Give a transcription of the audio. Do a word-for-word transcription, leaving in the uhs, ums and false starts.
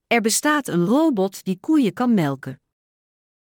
Er bestaat een robot die koeien kan melken.